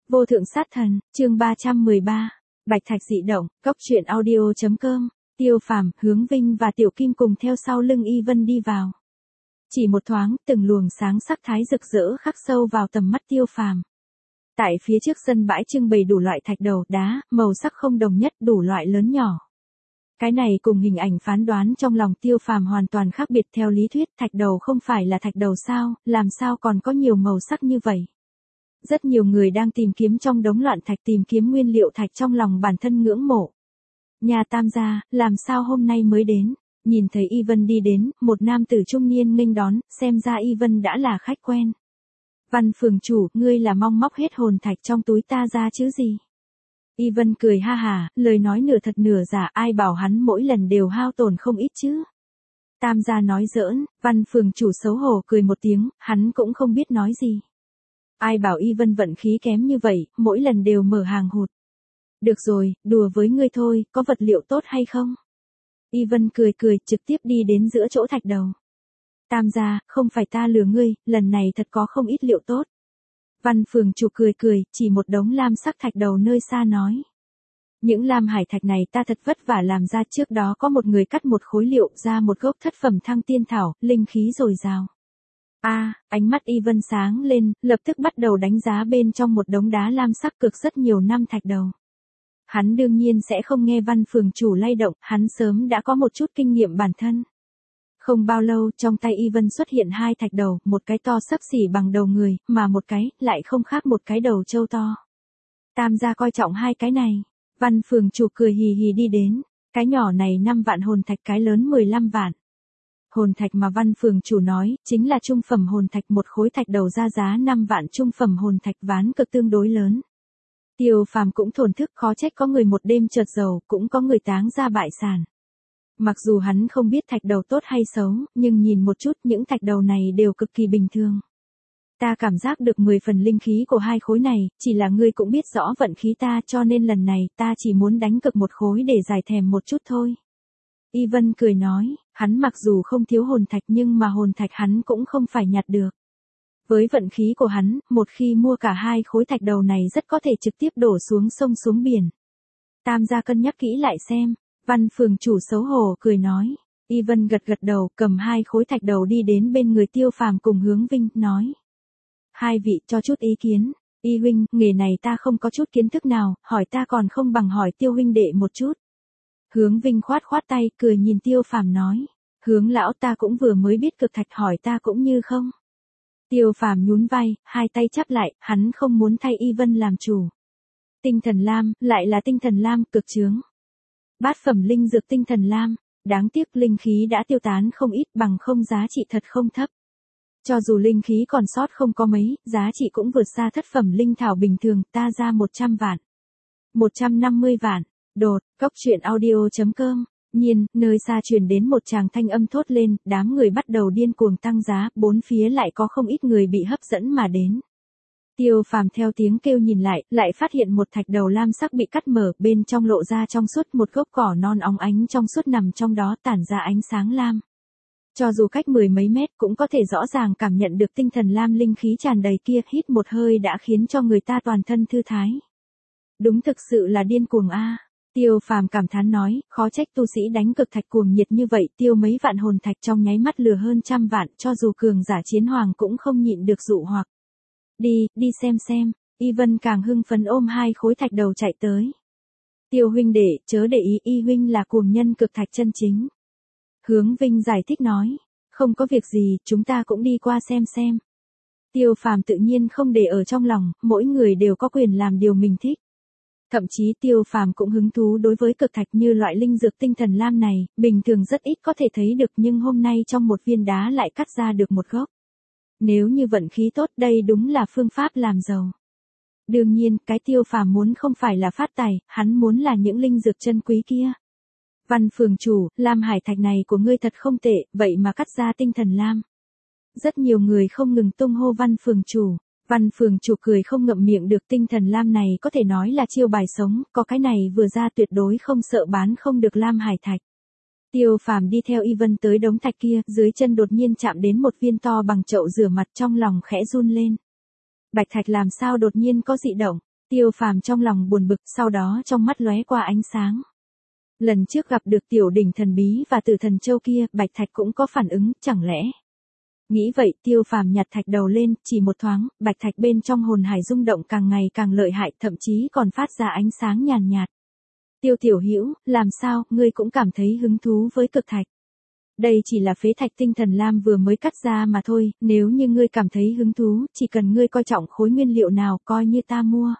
Vô thượng sát thần, chương 313. Bạch thạch dị động, góc truyện audio.com. Tiêu Phàm, Hướng Vinh và Tiểu Kim cùng theo sau lưng Y Vân đi vào. Chỉ một thoáng, từng luồng sáng sắc thái rực rỡ khắc sâu vào tầm mắt Tiêu Phàm. Tại phía trước sân bãi trưng bày đủ loại thạch đầu, đá, màu sắc không đồng nhất, đủ loại lớn nhỏ. Cái này cùng hình ảnh phán đoán trong lòng Tiêu Phàm hoàn toàn khác biệt. Theo lý thuyết, thạch đầu không phải là thạch đầu sao, làm sao còn có nhiều màu sắc như vậy. Rất nhiều người đang tìm kiếm trong đống loạn thạch, tìm kiếm nguyên liệu thạch, trong lòng bản thân ngưỡng mộ. Nhà Tam gia, làm sao hôm nay mới đến? Nhìn thấy Y Vân đi đến, một nam tử trung niên nghênh đón, xem ra Y Vân đã là khách quen. Văn phường chủ, ngươi là mong móc hết hồn thạch trong túi ta ra chứ gì? Y Vân cười ha hà, lời nói nửa thật nửa giả, ai bảo hắn mỗi lần đều hao tổn không ít chứ? Tam gia nói giỡn. Văn phường chủ xấu hổ cười một tiếng, hắn cũng không biết nói gì. Ai bảo Y Vân vận khí kém như vậy, mỗi lần đều mở hàng hụt. Được rồi, đùa với ngươi thôi, có vật liệu tốt hay không? Y Vân cười cười, trực tiếp đi đến giữa chỗ thạch đầu. Tam gia, không phải ta lừa ngươi, lần này thật có không ít liệu tốt. Văn phường chủ cười cười, chỉ một đống lam sắc thạch đầu nơi xa nói. Những lam hải thạch này ta thật vất vả làm ra, trước đó có một người cắt một khối liệu ra một gốc thất phẩm thăng tiên thảo, linh khí dồi dào. Ánh mắt Y Vân sáng lên, lập tức bắt đầu đánh giá bên trong một đống đá lam sắc cực rất nhiều năm thạch đầu. Hắn đương nhiên sẽ không nghe văn phường chủ lay động, hắn sớm đã có một chút kinh nghiệm bản thân. Không bao lâu, trong tay Y Vân xuất hiện hai thạch đầu, một cái to xấp xỉ bằng đầu người, mà một cái, lại không khác một cái đầu trâu to. Tam gia coi trọng hai cái này. Văn phường chủ cười hì hì đi đến. Cái nhỏ này 5 vạn hồn thạch, cái lớn 15 vạn. Hồn thạch mà văn phường chủ nói, chính là trung phẩm hồn thạch, một khối thạch đầu ra giá 5 vạn, trung phẩm hồn thạch ván cực tương đối lớn. Tiêu Phàm cũng thổn thức, khó trách có người một đêm chợt giàu, cũng có người táng ra bại sản. Mặc dù hắn không biết thạch đầu tốt hay xấu, nhưng nhìn một chút những thạch đầu này đều cực kỳ bình thường. Ta cảm giác được 10 phần linh khí của hai khối này, chỉ là ngươi cũng biết rõ vận khí ta, cho nên lần này ta chỉ muốn đánh cực một khối để giải thèm một chút thôi. Y Vân cười nói, hắn mặc dù không thiếu hồn thạch nhưng mà hồn thạch hắn cũng không phải nhặt được. Với vận khí của hắn, một khi mua cả hai khối thạch đầu này rất có thể trực tiếp đổ xuống sông xuống biển. Tam gia cân nhắc kỹ lại xem. Văn phường chủ xấu hổ cười nói. Y Vân gật gật đầu, cầm hai khối thạch đầu đi đến bên người Tiêu Phàm cùng Hướng Vinh, nói. Hai vị cho chút ý kiến. Y huynh, nghề này ta không có chút kiến thức nào, hỏi ta còn không bằng hỏi Tiêu huynh đệ một chút. Hướng Vinh khoát khoát tay, cười nhìn Tiêu Phàm nói. Hướng lão, ta cũng vừa mới biết cực thạch, hỏi ta cũng như không. Tiêu Phàm nhún vai, hai tay chắp lại, hắn không muốn thay Y Vân làm chủ. Tinh thần lam, lại là tinh thần lam, cực chướng. Bát phẩm linh dược tinh thần lam, đáng tiếc linh khí đã tiêu tán không ít, bằng không giá trị thật không thấp. Cho dù linh khí còn sót không có mấy, giá trị cũng vượt xa thất phẩm linh thảo bình thường, ta ra 100 vạn. 150 vạn, đột, góc truyện audio.com. Nhiên, nơi xa truyền đến một tràng thanh âm thốt lên, đám người bắt đầu điên cuồng tăng giá, bốn phía lại có không ít người bị hấp dẫn mà đến. Tiêu Phàm theo tiếng kêu nhìn lại phát hiện một thạch đầu lam sắc bị cắt mở, bên trong lộ ra trong suốt một gốc cỏ non óng ánh trong suốt nằm trong đó, tản ra ánh sáng lam. Cho dù cách 10 mấy mét cũng có thể rõ ràng cảm nhận được tinh thần lam linh khí tràn đầy kia, hít một hơi đã khiến cho người ta toàn thân thư thái. Đúng thực sự là điên cuồng a. Tiêu Phàm cảm thán nói, khó trách tu sĩ đánh cực thạch cuồng nhiệt như vậy, tiêu mấy vạn hồn thạch trong nháy mắt lừa hơn 100 vạn, cho dù cường giả chiến hoàng cũng không nhịn được dụ hoặc. Đi xem. Y Vân càng hưng phấn ôm hai khối thạch đầu chạy tới. Tiêu huynh đệ, chớ để ý, Y huynh là cuồng nhân cực thạch chân chính. Hướng Vinh giải thích nói, không có việc gì, chúng ta cũng đi qua xem. Tiêu Phàm tự nhiên không để ở trong lòng, mỗi người đều có quyền làm điều mình thích. Thậm chí Tiêu Phàm cũng hứng thú đối với cực thạch như loại linh dược tinh thần lam này, bình thường rất ít có thể thấy được nhưng hôm nay trong một viên đá lại cắt ra được một gốc. Nếu như vận khí tốt, đây đúng là phương pháp làm giàu. Đương nhiên, cái Tiêu Phàm muốn không phải là phát tài, hắn muốn là những linh dược chân quý kia. Văn phường chủ, lam hải thạch này của ngươi thật không tệ, vậy mà cắt ra tinh thần lam. Rất nhiều người không ngừng tung hô văn phường chủ. Văn phường chủ cười không ngậm miệng được, tinh thần lam này có thể nói là chiêu bài sống, có cái này vừa ra tuyệt đối không sợ bán không được lam hải thạch. Tiêu Phàm đi theo Y Vân tới đống thạch kia, dưới chân đột nhiên chạm đến một viên to bằng chậu rửa mặt, trong lòng khẽ run lên. Bạch thạch làm sao đột nhiên có dị động? Tiêu Phàm trong lòng buồn bực, sau đó trong mắt lóe qua ánh sáng. Lần trước gặp được tiểu đỉnh thần bí và tử thần châu kia, Bạch Thạch cũng có phản ứng, chẳng lẽ? Nghĩ vậy, Tiêu Phàm nhặt thạch đầu lên, chỉ một thoáng, Bạch Thạch bên trong hồn hải rung động càng ngày càng lợi hại, thậm chí còn phát ra ánh sáng nhàn nhạt. Tiêu Tiểu Hữu, làm sao, ngươi cũng cảm thấy hứng thú với cực thạch? Đây chỉ là phế thạch tinh thần lam vừa mới cắt ra mà thôi, nếu như ngươi cảm thấy hứng thú, chỉ cần ngươi coi trọng khối nguyên liệu nào coi như ta mua.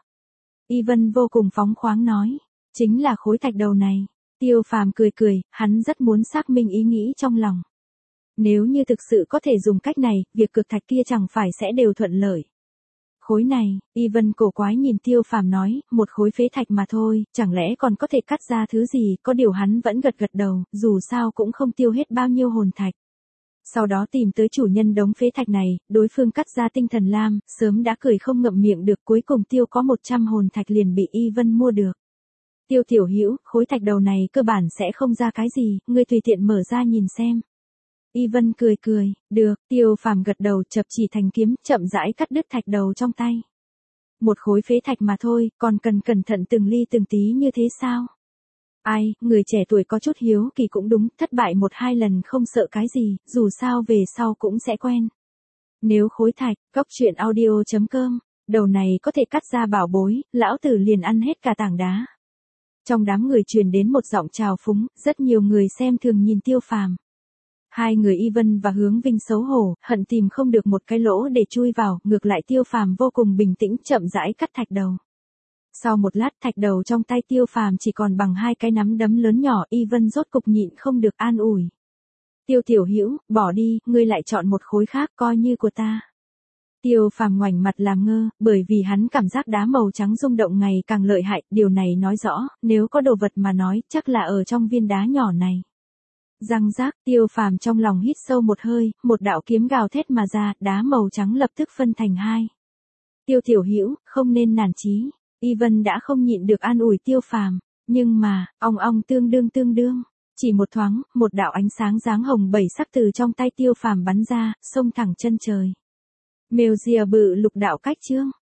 Y Vân vô cùng phóng khoáng nói, chính là khối thạch đầu này. Tiêu Phàm cười cười, hắn rất muốn xác minh ý nghĩ trong lòng. Nếu như thực sự có thể dùng cách này, việc cực thạch kia chẳng phải sẽ đều thuận lợi. Khối này, Y Vân cổ quái nhìn Tiêu Phàm nói, một khối phế thạch mà thôi, chẳng lẽ còn có thể cắt ra thứ gì, có điều hắn vẫn gật gật đầu, dù sao cũng không tiêu hết bao nhiêu hồn thạch. Sau đó tìm tới chủ nhân đống phế thạch này, đối phương cắt ra tinh thần lam, sớm đã cười không ngậm miệng được, cuối cùng Tiêu có 100 hồn thạch liền bị Y Vân mua được. Tiêu Tiểu Hữu, khối thạch đầu này cơ bản sẽ không ra cái gì, ngươi tùy tiện mở ra nhìn xem. Y Vân cười cười, được, Tiêu Phàm gật đầu, chập chỉ thành kiếm, chậm rãi cắt đứt thạch đầu trong tay. Một khối phế thạch mà thôi, còn cần cẩn thận từng ly từng tí như thế sao? Ai, người trẻ tuổi có chút hiếu kỳ cũng đúng, thất bại 1-2 lần không sợ cái gì, dù sao về sau cũng sẽ quen. Nếu khối thạch, goctruyện.audio.com, đầu này có thể cắt ra bảo bối, lão tử liền ăn hết cả tảng đá. Trong đám người truyền đến một giọng trào phúng, rất nhiều người xem thường nhìn Tiêu Phàm. Hai người Y Vân và Hướng Vinh xấu hổ, hận tìm không được một cái lỗ để chui vào, ngược lại Tiêu Phàm vô cùng bình tĩnh chậm rãi cắt thạch đầu. Sau một lát thạch đầu trong tay Tiêu Phàm chỉ còn bằng 2 cái nắm đấm lớn nhỏ, Y Vân rốt cục nhịn không được an ủi. Tiêu Tiểu Hữu, bỏ đi, ngươi lại chọn một khối khác coi như của ta. Tiêu Phàm ngoảnh mặt làm ngơ, bởi vì hắn cảm giác đá màu trắng rung động ngày càng lợi hại, điều này nói rõ, nếu có đồ vật mà nói, chắc là ở trong viên đá nhỏ này. Răng rác, Tiêu Phàm trong lòng hít sâu một hơi, một đạo kiếm gào thét mà ra, đá màu trắng lập tức phân thành 2. Tiêu Tiểu Hữu, không nên nản chí. Y Vân đã không nhịn được an ủi Tiêu Phàm, nhưng mà, ong ong tương đương, chỉ một thoáng, một đạo ánh sáng dáng hồng 7 sắc từ trong tay Tiêu Phàm bắn ra, xông thẳng chân trời. Mèo rìa bự lục đạo cách chương.